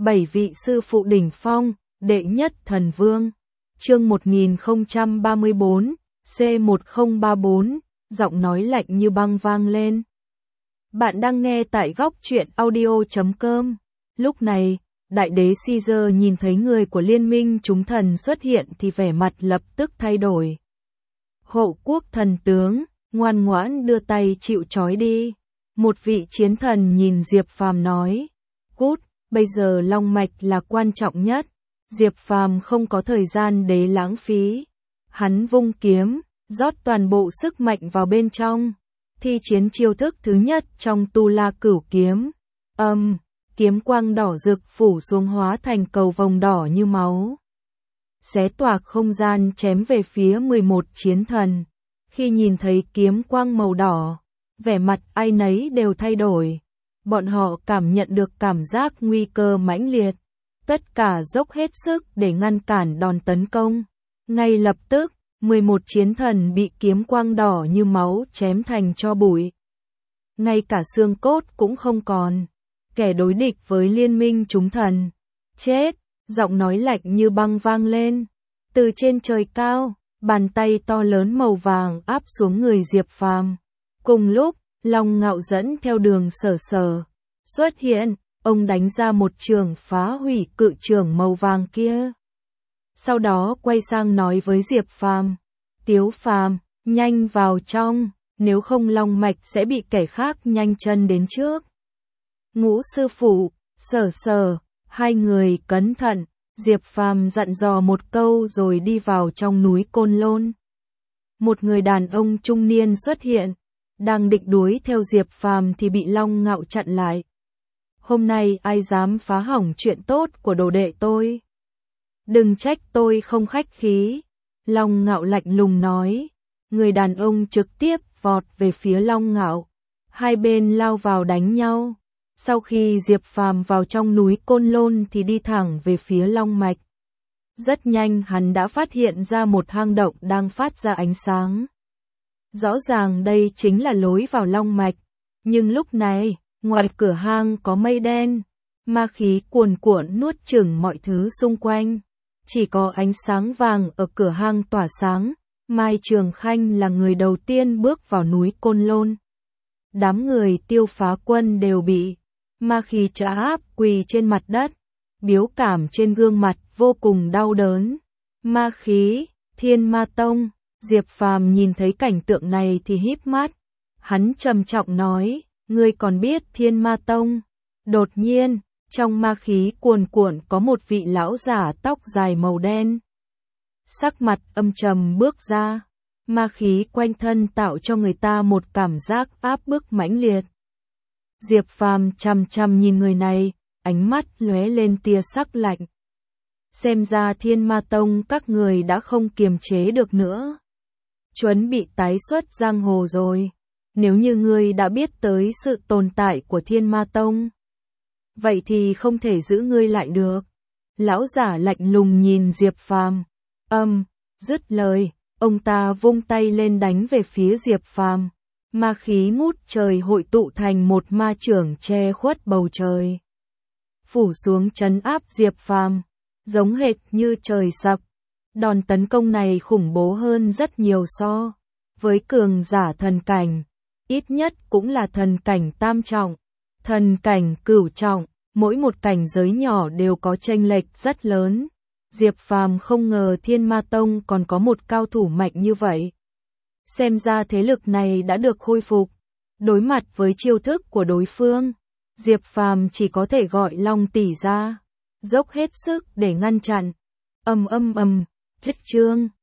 7 vị sư phụ đỉnh phong, đệ nhất thần vương. Chương 1034, C1034, giọng nói lạnh như băng vang lên. Bạn đang nghe tại góc truyện audio.com. Lúc này, đại đế Caesar nhìn thấy người của liên minh chúng thần xuất hiện thì vẻ mặt lập tức thay đổi. Hộ quốc thần tướng, ngoan ngoãn đưa tay chịu trói đi. Một vị chiến thần nhìn Diệp Phàm nói, cút, bây giờ long mạch là quan trọng nhất. Diệp Phàm không có thời gian để lãng phí. Hắn vung kiếm, rót toàn bộ sức mạnh vào bên trong. Thi chiến chiêu thức thứ nhất trong Tu La Cửu Kiếm. Kiếm quang đỏ rực phủ xuống hóa thành cầu vồng đỏ như máu. Xé toạc không gian chém về phía 11 chiến thần. Khi nhìn thấy kiếm quang màu đỏ, vẻ mặt ai nấy đều thay đổi. Bọn họ cảm nhận được cảm giác nguy cơ mãnh liệt. Tất cả dốc hết sức để ngăn cản đòn tấn công. Ngay lập tức, 11 chiến thần bị kiếm quang đỏ như máu chém thành tro bụi. Ngay cả xương cốt cũng không còn. Kẻ đối địch với liên minh chúng thần. Chết! Giọng nói lạnh như băng vang lên. Từ trên trời cao, bàn tay to lớn màu vàng áp xuống người Diệp Phàm. Cùng lúc, Long Ngạo dẫn theo Đường Sở Sở xuất hiện, ông đánh ra một trường phá hủy cự trường màu vàng kia. Sau đó quay sang nói với Diệp Phàm, Tiếu Phàm, nhanh vào trong, nếu không long mạch sẽ bị kẻ khác nhanh chân đến trước. Ngũ sư phụ, Sở Sở, hai người cẩn thận. Diệp Phàm dặn dò một câu rồi đi vào trong núi Côn Lôn. Một người đàn ông trung niên xuất hiện, đang định đuổi theo Diệp Phàm thì bị Long Ngạo chặn lại. Hôm nay ai dám phá hỏng chuyện tốt của đồ đệ tôi? Đừng trách tôi không khách khí. Long Ngạo lạnh lùng nói. Người đàn ông trực tiếp vọt về phía Long Ngạo. Hai bên lao vào đánh nhau. Sau khi Diệp Phàm vào trong núi Côn Lôn thì đi thẳng về phía Long Mạch. Rất nhanh hắn đã phát hiện ra một hang động đang phát ra ánh sáng. Rõ ràng đây chính là lối vào Long Mạch. Nhưng lúc này, ngoài cửa hang có mây đen. Ma khí cuồn cuộn nuốt chửng mọi thứ xung quanh. Chỉ có ánh sáng vàng ở cửa hang tỏa sáng. Mai Trường Khanh là người đầu tiên bước vào núi Côn Lôn. Đám người Tiêu Phá Quân đều bị ma khí trà áp quỳ trên mặt đất, biểu cảm trên gương mặt vô cùng đau đớn. Ma khí, Thiên Ma Tông. Diệp Phàm nhìn thấy cảnh tượng này thì híp mắt. Hắn trầm trọng nói, ngươi còn biết Thiên Ma Tông? Đột nhiên, trong ma khí cuồn cuộn có một vị lão giả tóc dài màu đen. Sắc mặt âm trầm bước ra. Ma khí quanh thân tạo cho người ta một cảm giác áp bức mãnh liệt. Diệp Phàm chằm chằm nhìn người này, ánh mắt lóe lên tia sắc lạnh. Xem ra Thiên Ma Tông các người đã không kiềm chế được nữa. Chuẩn bị tái xuất giang hồ rồi. Nếu như ngươi đã biết tới sự tồn tại của Thiên Ma Tông, vậy thì không thể giữ ngươi lại được. Lão giả lạnh lùng nhìn Diệp Phàm. Dứt lời, ông ta vung tay lên đánh về phía Diệp Phàm. Ma khí ngút trời hội tụ thành một ma chưởng che khuất bầu trời. Phủ xuống trấn áp Diệp Phàm, giống hệt như trời sập. Đòn tấn công này khủng bố hơn rất nhiều so với cường giả thần cảnh. Ít nhất cũng là thần cảnh tam trọng, thần cảnh cửu trọng, mỗi một cảnh giới nhỏ đều có chênh lệch rất lớn. Diệp Phàm không ngờ Thiên Ma Tông còn có một cao thủ mạnh như vậy. Xem ra thế lực này đã được khôi phục. Đối mặt với chiêu thức của đối phương, Diệp Phàm chỉ có thể gọi Long tỷ ra, dốc hết sức để ngăn chặn. Chết chương.